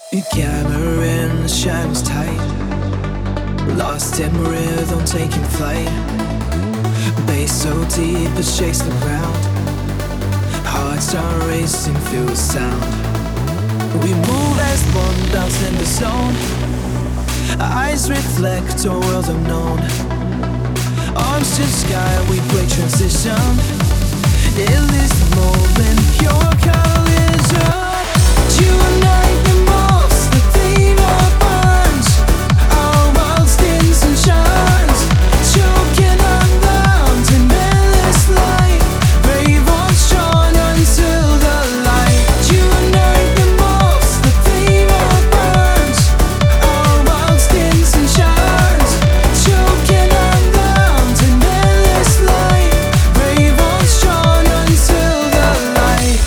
You gather in the shadows tight, lost in rhythm, taking flight. Bass so deep it shakes the ground. Hearts are racing, feel the sound. We move as one, bounce in the zone. Eyes reflect our world unknown. Arms to sky, we break transition. In this moment, pure collision. You and I, the most, the fever burns. Our world spins and shines, choking on the endless light. Brave on strong until the light. You and I, the most, the fever burns. Our world spins and shines, choking on the endless light. Brave on strong until the light.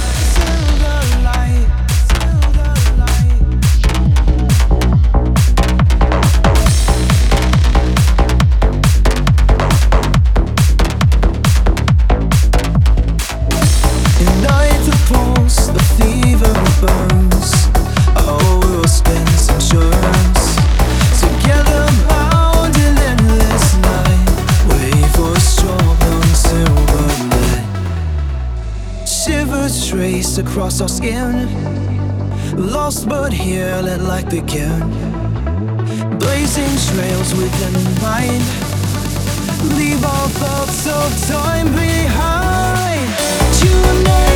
Ignite the pulse, the fever burns. Our world spins and churns. Together bound in endless night. Wait for a strong silver light. Shivers trace across our skin. Lost but here, let light begin. Blazing trails within mind. Leave all thoughts of time behind. You and I.